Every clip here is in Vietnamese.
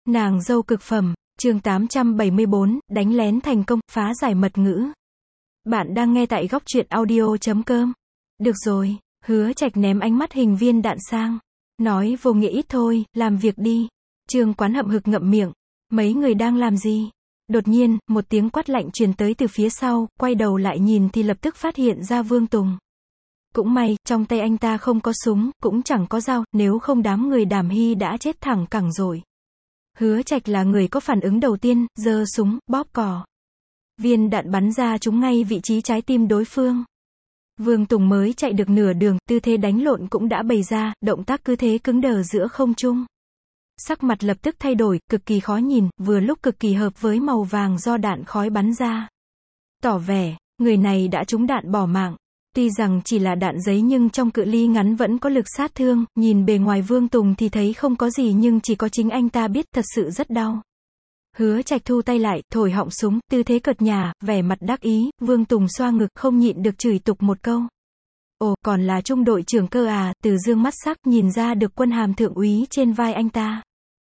Nàng dâu cực phẩm, chương 874, đánh lén thành công, phá giải mật ngữ. Bạn đang nghe tại góc truyện audio.com. Được rồi, Hứa Trạch ném ánh mắt hình viên đạn sang. Nói vô nghĩa ít thôi, làm việc đi. Trương Quán hậm hực ngậm miệng. Mấy người đang làm gì? Đột nhiên, một tiếng quát lạnh truyền tới từ phía sau, quay đầu lại nhìn thì lập tức phát hiện ra Vương Tùng. Cũng may, trong tay anh ta không có súng, cũng chẳng có dao, nếu không đám người Đàm Hy đã chết thẳng cẳng rồi. Hứa Trạch là người có phản ứng đầu tiên, giơ súng, bóp cò. Viên đạn bắn ra trúng ngay vị trí trái tim đối phương. Vương Tùng mới chạy được nửa đường, tư thế đánh lộn cũng đã bày ra, động tác cứ thế cứng đờ giữa không trung. Sắc mặt lập tức thay đổi, cực kỳ khó nhìn, vừa lúc cực kỳ hợp với màu vàng do đạn khói bắn ra. Tỏ vẻ, người này đã trúng đạn bỏ mạng. Tuy rằng chỉ là đạn giấy nhưng trong cự ly ngắn vẫn có lực sát thương, nhìn bề ngoài Vương Tùng thì thấy không có gì nhưng chỉ có chính anh ta biết thật sự rất đau. Hứa Trạch thu tay lại, thổi họng súng, tư thế cợt nhả, vẻ mặt đắc ý, Vương Tùng xoa ngực, không nhịn được chửi tục một câu. Ồ, còn là trung đội trưởng cơ à, Từ Dương mắt sắc, nhìn ra được quân hàm thượng úy trên vai anh ta.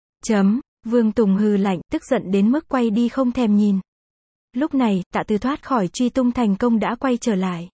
Vương Tùng hừ lạnh, tức giận đến mức quay đi không thèm nhìn. Lúc này, Tạ Từ thoát khỏi truy tung thành công đã quay trở lại.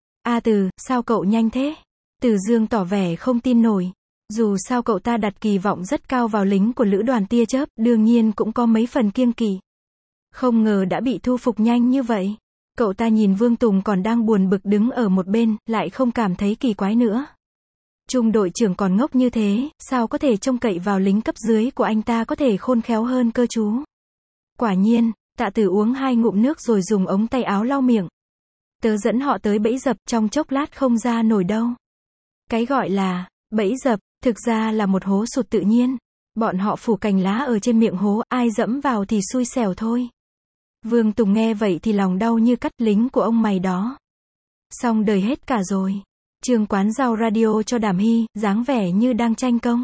A Từ, sao cậu nhanh thế? Từ Dương tỏ vẻ không tin nổi. Dù sao cậu ta đặt kỳ vọng rất cao vào lính của lữ đoàn tia chớp, đương nhiên cũng có mấy phần kiêng kỵ. Không ngờ đã bị thu phục nhanh như vậy. Cậu ta nhìn Vương Tùng còn đang buồn bực đứng ở một bên, lại không cảm thấy kỳ quái nữa. Trung đội trưởng còn ngốc như thế, sao có thể trông cậy vào lính cấp dưới của anh ta có thể khôn khéo hơn cơ chú? Quả nhiên, Tạ Từ uống 2 ngụm nước rồi dùng ống tay áo lau miệng. Tớ dẫn họ tới bẫy dập, trong chốc lát không ra nổi đâu. Cái gọi là bẫy dập, thực ra là một hố sụt tự nhiên. Bọn họ phủ cành lá ở trên miệng hố, ai dẫm vào thì xui xẻo thôi. Vương Tùng nghe vậy thì lòng đau như cắt, lính của ông mày đó. Xong đời hết cả rồi. Trương Quán giao radio cho Đàm Hy, dáng vẻ như đang tranh công.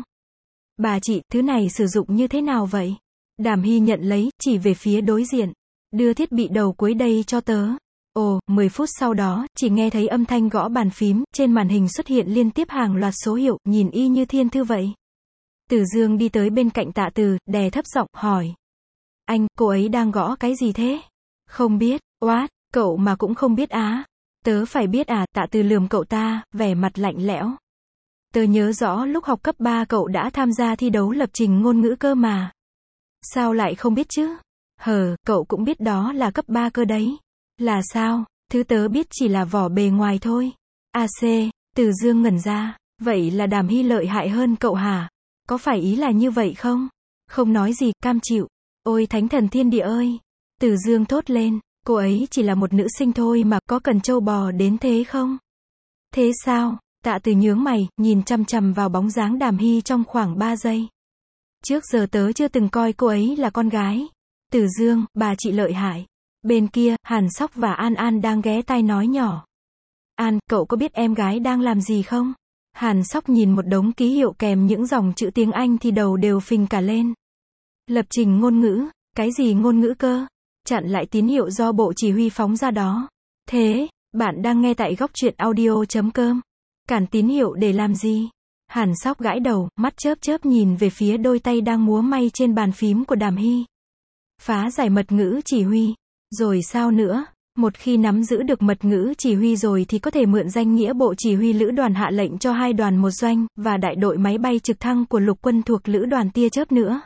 Bà chị, thứ này sử dụng như thế nào vậy? Đàm Hy nhận lấy, chỉ về phía đối diện. Đưa thiết bị đầu cuối đây cho tớ. Ồ, 10 phút sau đó, chỉ nghe thấy âm thanh gõ bàn phím, trên màn hình xuất hiện liên tiếp hàng loạt số hiệu, nhìn y như thiên thư vậy. Từ Dương đi tới bên cạnh Tạ Từ, đè thấp giọng, hỏi. Anh, cô ấy đang gõ cái gì thế? Không biết, what, cậu mà cũng không biết á? Tớ phải biết à, Tạ Từ lườm cậu ta, vẻ mặt lạnh lẽo. Tớ nhớ rõ lúc học cấp 3 cậu đã tham gia thi đấu lập trình ngôn ngữ cơ mà. Sao lại không biết chứ? Cậu cũng biết đó là cấp 3 cơ đấy. Là sao? Thứ tớ biết chỉ là vỏ bề ngoài thôi. AC, Từ Dương ngẩn ra. Vậy là Đàm Hy lợi hại hơn cậu hả? Có phải ý là như vậy không? Không nói gì, cam chịu. Ôi thánh thần thiên địa ơi! Từ Dương thốt lên. Cô ấy chỉ là một nữ sinh thôi mà, có cần trâu bò đến thế không? Thế sao? Tạ Từ nhướng mày, nhìn chằm chằm vào bóng dáng Đàm Hy trong khoảng 3 giây. Trước giờ tớ chưa từng coi cô ấy là con gái. Từ Dương, bà chị lợi hại. Bên kia, Hàn Sóc và An An đang ghé tai nói nhỏ. An, cậu có biết em gái đang làm gì không? Hàn Sóc nhìn một đống ký hiệu kèm những dòng chữ tiếng Anh thì đầu đều phình cả lên. Lập trình ngôn ngữ, cái gì ngôn ngữ cơ? Chặn lại tín hiệu do bộ chỉ huy phóng ra đó. Thế, bạn đang nghe tại góc truyện audio.com. Cản tín hiệu để làm gì? Hàn Sóc gãi đầu, mắt chớp chớp nhìn về phía đôi tay đang múa may trên bàn phím của Đàm Hy. Phá giải mật ngữ chỉ huy. Rồi sao nữa? Một khi nắm giữ được mật ngữ chỉ huy rồi thì có thể mượn danh nghĩa bộ chỉ huy lữ đoàn hạ lệnh cho 2 đoàn một doanh, và đại đội máy bay trực thăng của lục quân thuộc lữ đoàn tia chớp nữa.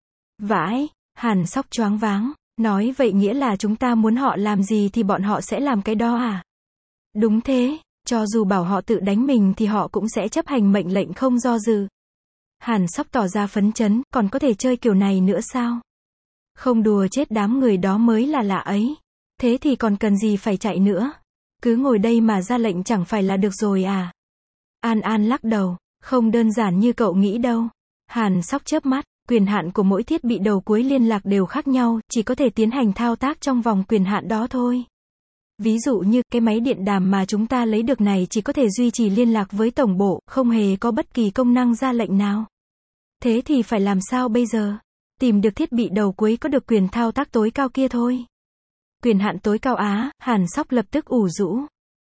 Vãi! Hàn Sóc choáng váng. Nói vậy nghĩa là chúng ta muốn họ làm gì thì bọn họ sẽ làm cái đó à? Đúng thế, cho dù bảo họ tự đánh mình thì họ cũng sẽ chấp hành mệnh lệnh không do dự. Hàn Sóc tỏ ra phấn chấn, còn có thể chơi kiểu này nữa sao? Không đùa chết đám người đó mới là lạ ấy. Thế thì còn cần gì phải chạy nữa? Cứ ngồi đây mà ra lệnh chẳng phải là được rồi à? An An lắc đầu, không đơn giản như cậu nghĩ đâu. Hàn Sóc chớp mắt, quyền hạn của mỗi thiết bị đầu cuối liên lạc đều khác nhau, chỉ có thể tiến hành thao tác trong vòng quyền hạn đó thôi. Ví dụ như, cái máy điện đàm mà chúng ta lấy được này chỉ có thể duy trì liên lạc với tổng bộ, không hề có bất kỳ công năng ra lệnh nào. Thế thì phải làm sao bây giờ? Tìm được thiết bị đầu cuối có được quyền thao tác tối cao kia thôi. Quyền hạn tối cao á? Hàn Sóc lập tức ủ rũ.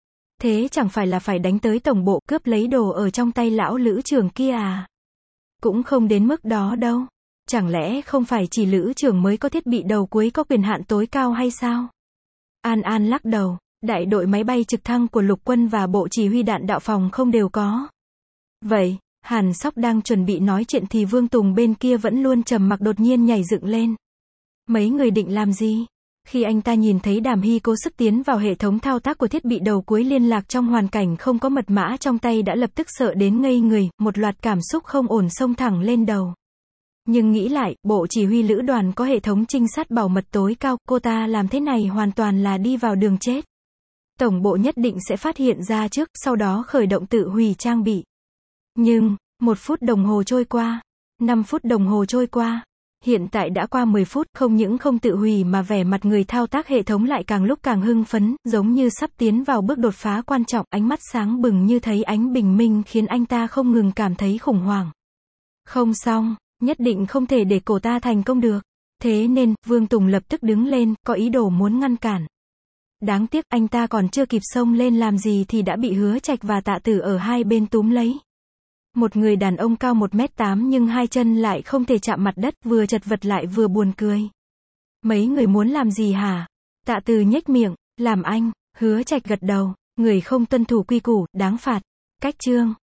Thế chẳng phải là phải đánh tới tổng bộ, cướp lấy đồ ở trong tay lão lữ trưởng kia à? Cũng không đến mức đó đâu. Chẳng lẽ không phải chỉ Lữ trưởng mới có thiết bị đầu cuối có quyền hạn tối cao hay sao? An An lắc đầu, đại đội máy bay trực thăng của lục quân và bộ chỉ huy đạn đạo phòng không đều có. Vậy, Hàn Sóc đang chuẩn bị nói chuyện thì Vương Tùng bên kia vẫn luôn trầm mặc đột nhiên nhảy dựng lên. Mấy người định làm gì? Khi anh ta nhìn thấy Đàm Hy cố sức tiến vào hệ thống thao tác của thiết bị đầu cuối liên lạc trong hoàn cảnh không có mật mã trong tay đã lập tức sợ đến ngây người, một loạt cảm xúc không ổn xông thẳng lên đầu. Nhưng nghĩ lại, bộ chỉ huy lữ đoàn có hệ thống trinh sát bảo mật tối cao, cô ta làm thế này hoàn toàn là đi vào đường chết. Tổng bộ nhất định sẽ phát hiện ra trước, sau đó khởi động tự hủy trang bị. Nhưng, 1 phút đồng hồ trôi qua, 5 phút đồng hồ trôi qua, hiện tại đã qua 10 phút, không những không tự hủy mà vẻ mặt người thao tác hệ thống lại càng lúc càng hưng phấn, giống như sắp tiến vào bước đột phá quan trọng, ánh mắt sáng bừng như thấy ánh bình minh khiến anh ta không ngừng cảm thấy khủng hoảng. Không xong, nhất định không thể để cô ta thành công được. Thế nên, Vương Tùng lập tức đứng lên, có ý đồ muốn ngăn cản. Đáng tiếc, anh ta còn chưa kịp xông lên làm gì thì đã bị Hứa Trạch và Tạ Tử ở hai bên túm lấy. Một người đàn ông cao 1m8 nhưng hai chân lại không thể chạm mặt đất, vừa chật vật lại vừa buồn cười. Mấy người muốn làm gì hả? Tạ Tử nhếch miệng, làm anh. Hứa Trạch gật đầu, người không tuân thủ quy củ, đáng phạt. Cách chương